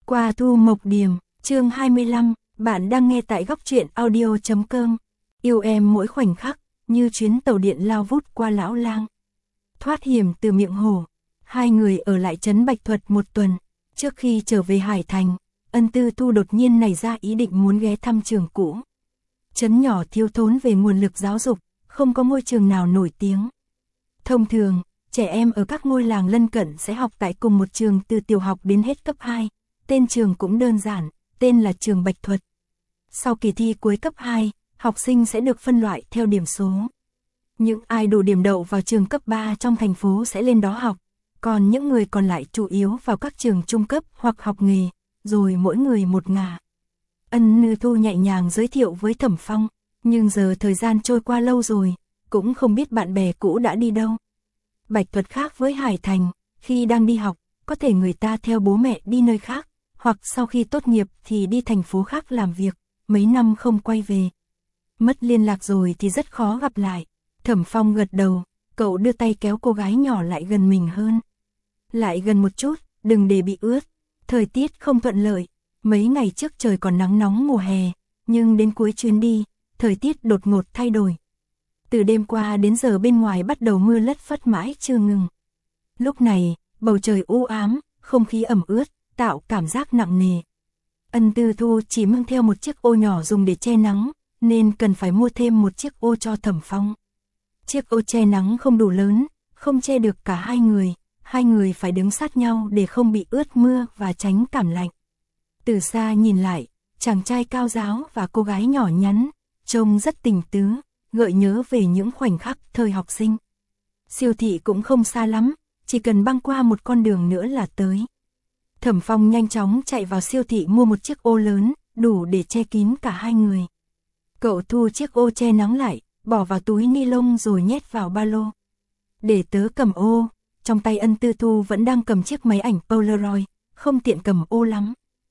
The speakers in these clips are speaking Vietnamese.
Qua Thu Mộc Điềm, chương 25, bạn đang nghe tại góc truyện audio.com. Yêu em mỗi khoảnh khắc, như chuyến tàu điện lao vút qua Lão Lang. Thoát hiểm từ miệng hổ, hai người ở lại trấn Bạch Thuật một tuần. Trước khi trở về Hải Thành, Ân Tư Thu đột nhiên nảy ra ý định muốn ghé thăm trường cũ. Trấn nhỏ thiếu thốn về nguồn lực giáo dục, không có ngôi trường nào nổi tiếng. Thông thường, trẻ em ở các ngôi làng lân cận sẽ học tại cùng một trường từ tiểu học đến hết cấp 2. Tên trường cũng đơn giản, tên là trường Bạch Thuật. Sau kỳ thi cuối cấp 2, học sinh sẽ được phân loại theo điểm số. Những ai đủ điểm đậu vào trường cấp 3 trong thành phố sẽ lên đó học, còn những người còn lại chủ yếu vào các trường trung cấp hoặc học nghề, rồi mỗi người một ngả. Ân Tư Thu nhẹ nhàng giới thiệu với Thẩm Phong, nhưng giờ thời gian trôi qua lâu rồi, cũng không biết bạn bè cũ đã đi đâu. Bạch Thuật khác với Hải Thành, khi đang đi học, có thể người ta theo bố mẹ đi nơi khác, hoặc sau khi tốt nghiệp thì đi thành phố khác làm việc, mấy năm không quay về. Mất liên lạc rồi thì rất khó gặp lại. Thẩm Phong gật đầu, cậu đưa tay kéo cô gái nhỏ lại gần mình hơn. Lại gần một chút, đừng để bị ướt. Thời tiết không thuận lợi, mấy ngày trước trời còn nắng nóng mùa hè, nhưng đến cuối chuyến đi, thời tiết đột ngột thay đổi. Từ đêm qua đến giờ bên ngoài bắt đầu mưa lất phất mãi chưa ngừng. Lúc này, bầu trời u ám, không khí ẩm ướt, tạo cảm giác nặng nề. Ân Tư Thu chỉ mang theo một chiếc ô nhỏ dùng để che nắng, nên cần phải mua thêm một chiếc ô cho Thẩm Phong. Chiếc ô che nắng không đủ lớn, không che được cả hai người phải đứng sát nhau để không bị ướt mưa và tránh cảm lạnh. Từ xa nhìn lại, chàng trai cao ráo và cô gái nhỏ nhắn, trông rất tình tứ, gợi nhớ về những khoảnh khắc thời học sinh. Siêu thị cũng không xa lắm, chỉ cần băng qua một con đường nữa là tới. Thẩm Phong nhanh chóng chạy vào siêu thị mua một chiếc ô lớn, đủ để che kín cả hai người. Cậu thu chiếc ô che nắng lại, bỏ vào túi ni lông rồi nhét vào ba lô. Để tớ cầm ô, trong tay Ân Tư Thu vẫn đang cầm chiếc máy ảnh Polaroid, không tiện cầm ô lắm.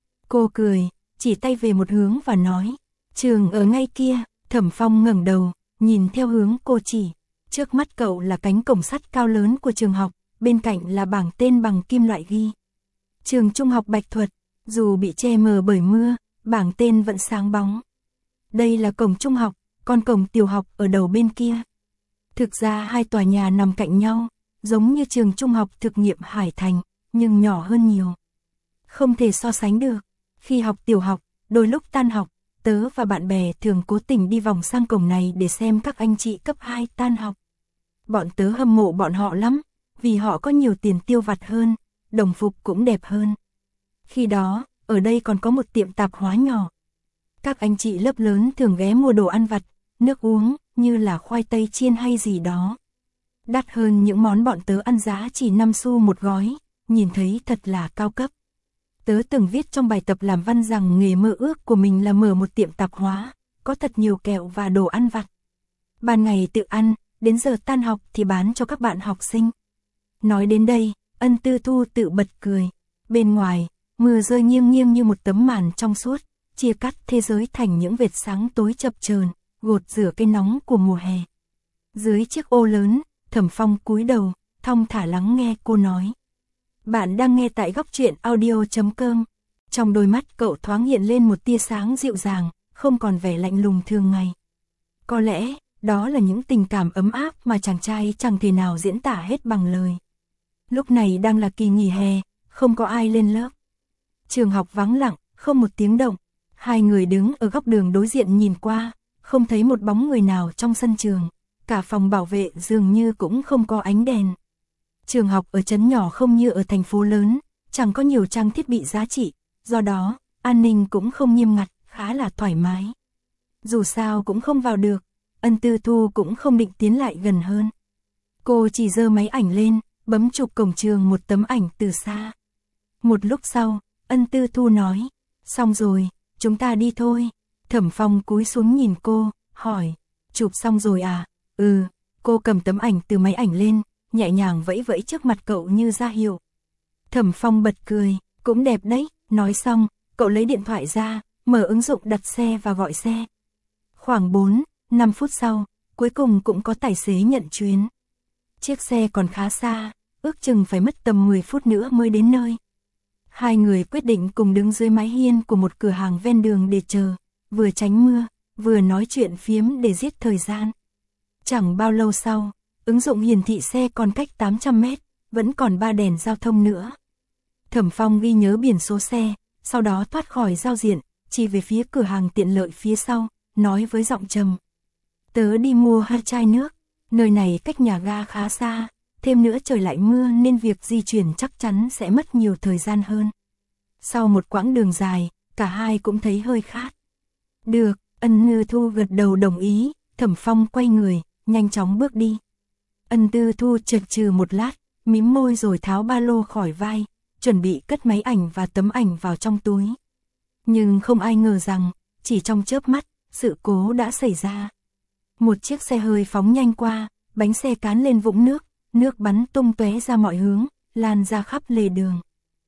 Cô cười, chỉ tay về một hướng và nói, trường ở ngay kia. Thẩm Phong ngẩng đầu, nhìn theo hướng cô chỉ. Trước mắt cậu là cánh cổng sắt cao lớn của trường học, bên cạnh là bảng tên bằng kim loại ghi. Trường Trung học Bạch Thuật, dù bị che mờ bởi mưa, bảng tên vẫn sáng bóng. Đây là cổng trung học, còn cổng tiểu học ở đầu bên kia. Thực ra hai tòa nhà nằm cạnh nhau, giống như trường Trung học thực nghiệm Hải Thành, nhưng nhỏ hơn nhiều. Không thể so sánh được. Khi học tiểu học, đôi lúc tan học, tớ và bạn bè thường cố tình đi vòng sang cổng này để xem các anh chị cấp 2 tan học. Bọn tớ hâm mộ bọn họ lắm, vì họ có nhiều tiền tiêu vặt hơn, đồng phục cũng đẹp hơn. Khi đó, ở đây còn có một tiệm tạp hóa nhỏ. Các anh chị lớp lớn thường ghé mua đồ ăn vặt, nước uống, như là khoai tây chiên hay gì đó. Đắt hơn những món bọn tớ ăn giá chỉ 5 xu một gói, nhìn thấy thật là cao cấp. Tớ từng viết trong bài tập làm văn rằng nghề mơ ước của mình là mở một tiệm tạp hóa, có thật nhiều kẹo và đồ ăn vặt. Ban ngày tự ăn, đến giờ tan học thì bán cho các bạn học sinh. Nói đến đây, Ân Tư Thu tự bật cười. Bên ngoài, mưa rơi nghiêng nghiêng như một tấm màn trong suốt, chia cắt thế giới thành những vệt sáng tối chập chờn, gột rửa cái nóng của mùa hè. Dưới chiếc ô lớn, Thẩm Phong cúi đầu, thong thả lắng nghe cô nói. Bạn đang nghe tại góc truyện audio.com. Trong đôi mắt cậu thoáng hiện lên một tia sáng dịu dàng, không còn vẻ lạnh lùng thường ngày. Có lẽ, đó là những tình cảm ấm áp mà chàng trai chẳng thể nào diễn tả hết bằng lời. Lúc này đang là kỳ nghỉ hè, không có ai lên lớp. Trường học vắng lặng, không một tiếng động. Hai người đứng ở góc đường đối diện nhìn qua, không thấy một bóng người nào trong sân trường. Cả phòng bảo vệ dường như cũng không có ánh đèn. Trường học ở trấn nhỏ không như ở thành phố lớn, chẳng có nhiều trang thiết bị giá trị, do đó, an ninh cũng không nghiêm ngặt, khá là thoải mái. Dù sao cũng không vào được, Ân Tư Thu cũng không định tiến lại gần hơn. Cô chỉ giơ máy ảnh lên, bấm chụp cổng trường một tấm ảnh từ xa. Một lúc sau, Ân Tư Thu nói, xong rồi, chúng ta đi thôi. Thẩm Phong cúi xuống nhìn cô, hỏi, chụp xong rồi à? Ừ, cô cầm tấm ảnh từ máy ảnh lên, nhẹ nhàng vẫy vẫy trước mặt cậu như ra hiệu. Thẩm Phong bật cười, cũng đẹp đấy. Nói xong, cậu lấy điện thoại ra, mở ứng dụng đặt xe và gọi xe. Khoảng 4-5 phút sau, cuối cùng cũng có tài xế nhận chuyến. Chiếc xe còn khá xa, ước chừng phải mất tầm 10 phút nữa mới đến nơi. Hai người quyết định cùng đứng dưới mái hiên của một cửa hàng ven đường để chờ, vừa tránh mưa, vừa nói chuyện phiếm để giết thời gian. Chẳng bao lâu sau, ứng dụng hiển thị xe còn cách 800 mét, vẫn còn 3 đèn giao thông nữa. Thẩm Phong ghi nhớ biển số xe, sau đó thoát khỏi giao diện, chỉ về phía cửa hàng tiện lợi phía sau, nói với giọng trầm. Tớ đi mua 2 chai nước, nơi này cách nhà ga khá xa, thêm nữa trời lại mưa nên việc di chuyển chắc chắn sẽ mất nhiều thời gian hơn. Sau một quãng đường dài, cả hai cũng thấy hơi khát. Được, Ân Tư Thu gật đầu đồng ý, Thẩm Phong quay người, nhanh chóng bước đi. Ân Tư Thu chần chừ một lát, mím môi rồi tháo ba lô khỏi vai, chuẩn bị cất máy ảnh và tấm ảnh vào trong túi. Nhưng không ai ngờ rằng, chỉ trong chớp mắt, sự cố đã xảy ra. Một chiếc xe hơi phóng nhanh qua, bánh xe cán lên vũng nước, nước bắn tung tóe ra mọi hướng, lan ra khắp lề đường.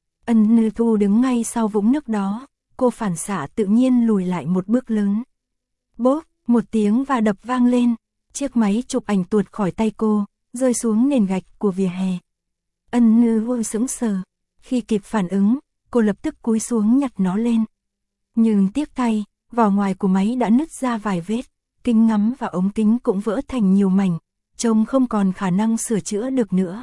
Ân Tư Thu đứng ngay sau vũng nước đó, cô phản xạ tự nhiên lùi lại một bước lớn. Bốp, một tiếng và đập vang lên, chiếc máy chụp ảnh tuột khỏi tay cô, rơi xuống nền gạch của vỉa hè. Ân Tư Thu sững sờ, khi kịp phản ứng, cô lập tức cúi xuống nhặt nó lên. Nhưng tiếc thay, vỏ ngoài của máy đã nứt ra vài vết, kính ngắm và ống kính cũng vỡ thành nhiều mảnh, trông không còn khả năng sửa chữa được nữa.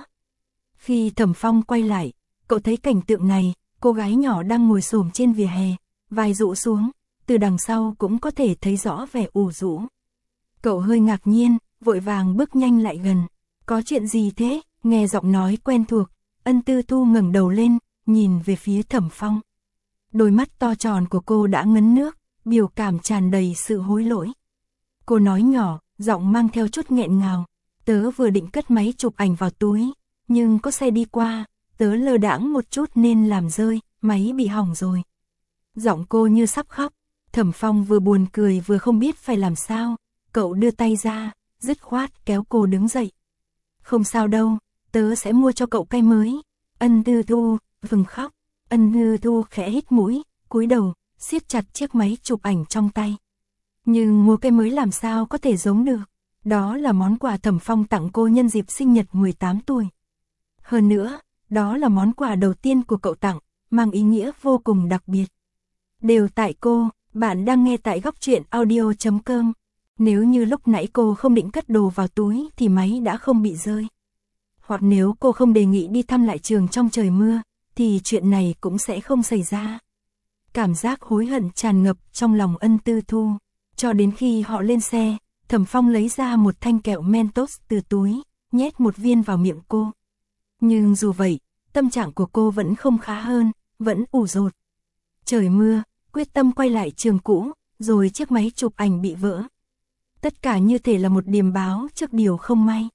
Khi Thẩm Phong quay lại, cậu thấy cảnh tượng này, cô gái nhỏ đang ngồi xổm trên vỉa hè, vai rũ xuống, từ đằng sau cũng có thể thấy rõ vẻ ủ rũ. Cậu hơi ngạc nhiên, vội vàng bước nhanh lại gần. Có chuyện gì thế? Nghe giọng nói quen thuộc, Ân Tư Thu ngẩng đầu lên, nhìn về phía Thẩm Phong. Đôi mắt to tròn của cô đã ngấn nước, biểu cảm tràn đầy sự hối lỗi. Cô nói nhỏ, giọng mang theo chút nghẹn ngào. Tớ vừa định cất máy chụp ảnh vào túi, nhưng có xe đi qua, tớ lơ đãng một chút nên làm rơi, máy bị hỏng rồi. Giọng cô như sắp khóc. Thẩm Phong vừa buồn cười vừa không biết phải làm sao. Cậu đưa tay ra, dứt khoát kéo cô đứng dậy. Không sao đâu, tớ sẽ mua cho cậu cây mới. Ân Tư Thu vừng khóc. Ân Tư Thu khẽ hít mũi, cúi đầu, siết chặt chiếc máy chụp ảnh trong tay. Nhưng mua cây mới làm sao có thể giống được. Đó là món quà Thẩm Phong tặng cô nhân dịp sinh nhật 18 tuổi. Hơn nữa, đó là món quà đầu tiên của cậu tặng, mang ý nghĩa vô cùng đặc biệt. Đều tại cô, bạn đang nghe tại Góc Truyện Audio.com. Nếu như lúc nãy cô không định cất đồ vào túi thì máy đã không bị rơi. Hoặc nếu cô không đề nghị đi thăm lại trường trong trời mưa, thì chuyện này cũng sẽ không xảy ra. Cảm giác hối hận tràn ngập trong lòng Ân Tư Thu. Cho đến khi họ lên xe, Thẩm Phong lấy ra một thanh kẹo Mentos từ túi, nhét một viên vào miệng cô. Nhưng dù vậy, tâm trạng của cô vẫn không khá hơn, vẫn ủ rột. Trời mưa, quyết tâm quay lại trường cũ, rồi chiếc máy chụp ảnh bị vỡ. Tất cả như thể là một điềm báo trước điều không may.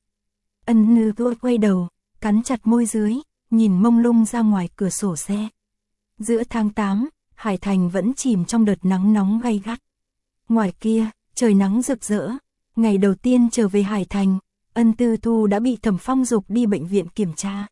Ân Tư Thu quay đầu, cắn chặt môi dưới, nhìn mông lung ra ngoài cửa sổ xe. Giữa tháng 8, Hải Thành vẫn chìm trong đợt nắng nóng gay gắt. Ngoài kia, trời nắng rực rỡ. Ngày đầu tiên trở về Hải Thành, Ân Tư Thu đã bị Thẩm Phong giục đi bệnh viện kiểm tra.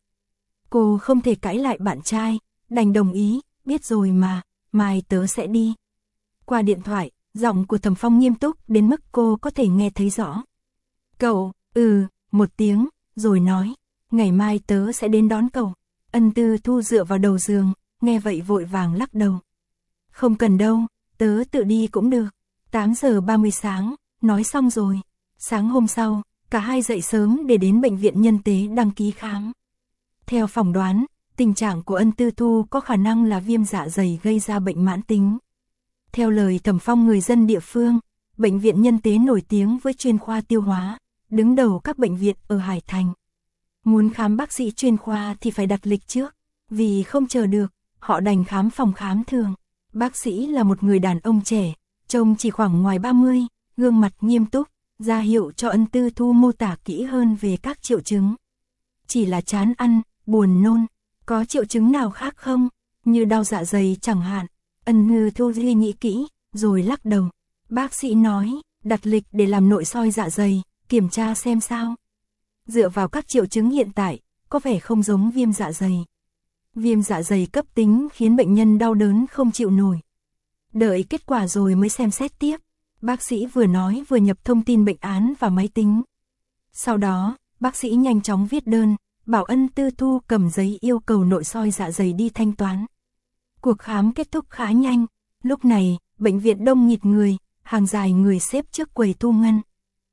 Cô không thể cãi lại bạn trai, đành đồng ý, biết rồi mà, mai tớ sẽ đi. Qua điện thoại, giọng của Thẩm Phong nghiêm túc đến mức cô có thể nghe thấy rõ. Cậu, một tiếng, rồi nói, ngày mai tớ sẽ đến đón cậu. Ân Tư Thu dựa vào đầu giường, nghe vậy vội vàng lắc đầu. Không cần đâu, tớ tự đi cũng được. 8 giờ 30 sáng, nói xong rồi. Sáng hôm sau, cả hai dậy sớm để đến bệnh viện nhân tế đăng ký khám. Theo phỏng đoán, tình trạng của Ân Tư Thu có khả năng là viêm dạ dày gây ra bệnh mãn tính. Theo lời Thẩm Phong người dân địa phương, bệnh viện nhân tế nổi tiếng với chuyên khoa tiêu hóa, đứng đầu các bệnh viện ở Hải Thành. Muốn khám bác sĩ chuyên khoa thì phải đặt lịch trước, vì không chờ được, họ đành khám phòng khám thường. Bác sĩ là một người đàn ông trẻ, trông chỉ khoảng ngoài 30, gương mặt nghiêm túc, ra hiệu cho Ân Tư Thu mô tả kỹ hơn về các triệu chứng. Chỉ là chán ăn, buồn nôn, có triệu chứng nào khác không? Như đau dạ dày chẳng hạn. Ân Tư Thu suy nghĩ kỹ, rồi lắc đầu. Bác sĩ nói, đặt lịch để làm nội soi dạ dày, kiểm tra xem sao. Dựa vào các triệu chứng hiện tại, có vẻ không giống viêm dạ dày. Viêm dạ dày cấp tính khiến bệnh nhân đau đớn không chịu nổi. Đợi kết quả rồi mới xem xét tiếp. Bác sĩ vừa nói vừa nhập thông tin bệnh án vào máy tính. Sau đó, bác sĩ nhanh chóng viết đơn, bảo Ân Tư Thu cầm giấy yêu cầu nội soi dạ dày đi thanh toán. Cuộc khám kết thúc khá nhanh, lúc này, bệnh viện đông nghịt người, hàng dài người xếp trước quầy thu ngân.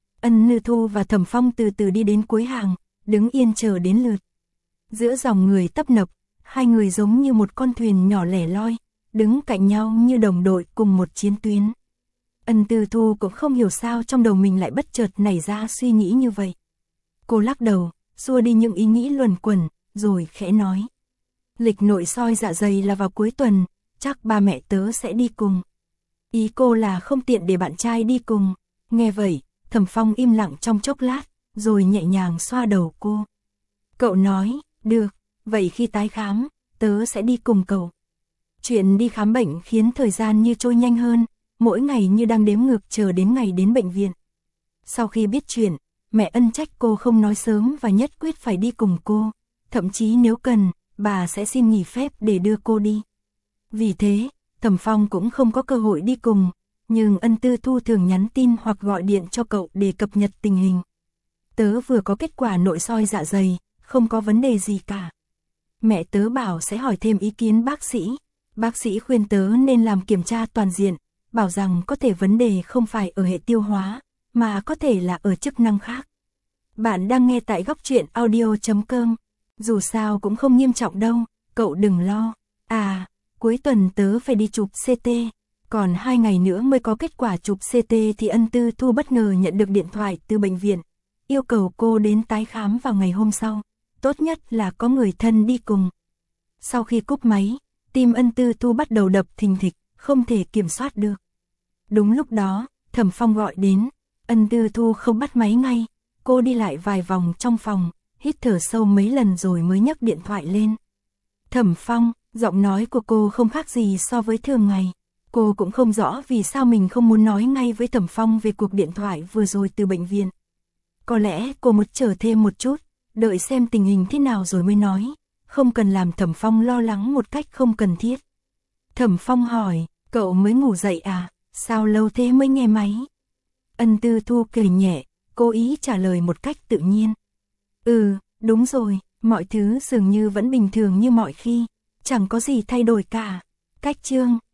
Ân Như Thu và Thẩm Phong từ từ đi đến cuối hàng, đứng yên chờ đến lượt. Giữa dòng người tấp nập, hai người giống như một con thuyền nhỏ lẻ loi, đứng cạnh nhau như đồng đội cùng một chiến tuyến. Ân Tư Thu cũng không hiểu sao trong đầu mình lại bất chợt nảy ra suy nghĩ như vậy. Cô lắc đầu, xua đi những ý nghĩ luẩn quẩn, rồi khẽ nói. Lịch nội soi dạ dày là vào cuối tuần, chắc ba mẹ tớ sẽ đi cùng. Ý cô là không tiện để bạn trai đi cùng. Nghe vậy, Thẩm Phong im lặng trong chốc lát, rồi nhẹ nhàng xoa đầu cô. Cậu nói, được, vậy khi tái khám, tớ sẽ đi cùng cậu. Chuyện đi khám bệnh khiến thời gian như trôi nhanh hơn, mỗi ngày như đang đếm ngược chờ đến ngày đến bệnh viện. Sau khi biết chuyện, mẹ Ân trách cô không nói sớm và nhất quyết phải đi cùng cô, thậm chí nếu cần, bà sẽ xin nghỉ phép để đưa cô đi. Vì thế, Thẩm Phong cũng không có cơ hội đi cùng, nhưng Ân Tư Thu thường nhắn tin hoặc gọi điện cho cậu để cập nhật tình hình. Tớ vừa có kết quả nội soi dạ dày, không có vấn đề gì cả. Mẹ tớ bảo sẽ hỏi thêm ý kiến bác sĩ. Bác sĩ khuyên tớ nên làm kiểm tra toàn diện, bảo rằng có thể vấn đề không phải ở hệ tiêu hóa, mà có thể là ở chức năng khác. Bạn đang nghe tại Góc Truyện Audio.com. Dù sao cũng không nghiêm trọng đâu, cậu đừng lo. À, cuối tuần tớ phải đi chụp CT. Còn 2 ngày nữa mới có kết quả chụp CT thì Ân Tư Thu bất ngờ nhận được điện thoại từ bệnh viện, yêu cầu cô đến tái khám vào ngày hôm sau, tốt nhất là có người thân đi cùng. Sau khi cúp máy, tim Ân Tư Thu bắt đầu đập thình thịch, không thể kiểm soát được. Đúng lúc đó, Thẩm Phong gọi đến, Ân Tư Thu không bắt máy ngay, cô đi lại vài vòng trong phòng, hít thở sâu mấy lần rồi mới nhấc điện thoại lên. Thẩm Phong, giọng nói của cô không khác gì so với thường ngày. Cô cũng không rõ vì sao mình không muốn nói ngay với Thẩm Phong về cuộc điện thoại vừa rồi từ bệnh viện. Có lẽ cô muốn chờ thêm một chút, đợi xem tình hình thế nào rồi mới nói, không cần làm Thẩm Phong lo lắng một cách không cần thiết. Thẩm Phong hỏi, cậu mới ngủ dậy à, sao lâu thế mới nghe máy? Ân Tư Thu cười nhẹ, cố ý trả lời một cách tự nhiên. Đúng rồi, mọi thứ dường như vẫn bình thường như mọi khi, chẳng có gì thay đổi cả. Cách chương